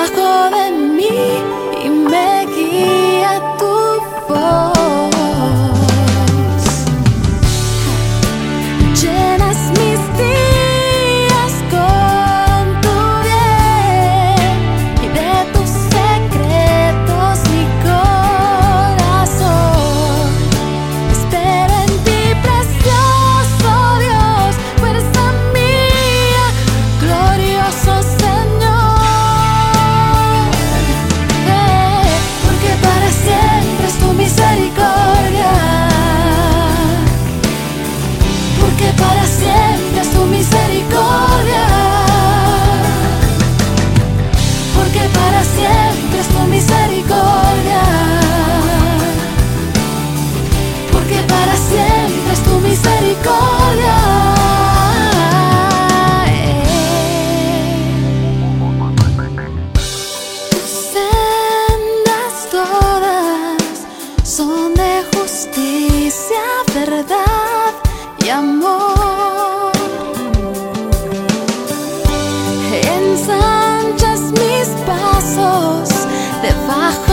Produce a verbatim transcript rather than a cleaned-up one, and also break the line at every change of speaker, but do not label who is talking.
debajo de mí y me guía tu voz. Llenas mis días con tu bien y de tus secretos mi corazón espera en ti, precioso Dios, fuerza mía, glorioso Señor. Eh, porque para siempre es tu misericordia. Porque para siempre es tu misericordia. Porque para siempre es tu misericordia. Porque para siempre es tu misericordia. Tus sendas todas son de justicia, verdad y amor. Ensanchas mis pasos debajo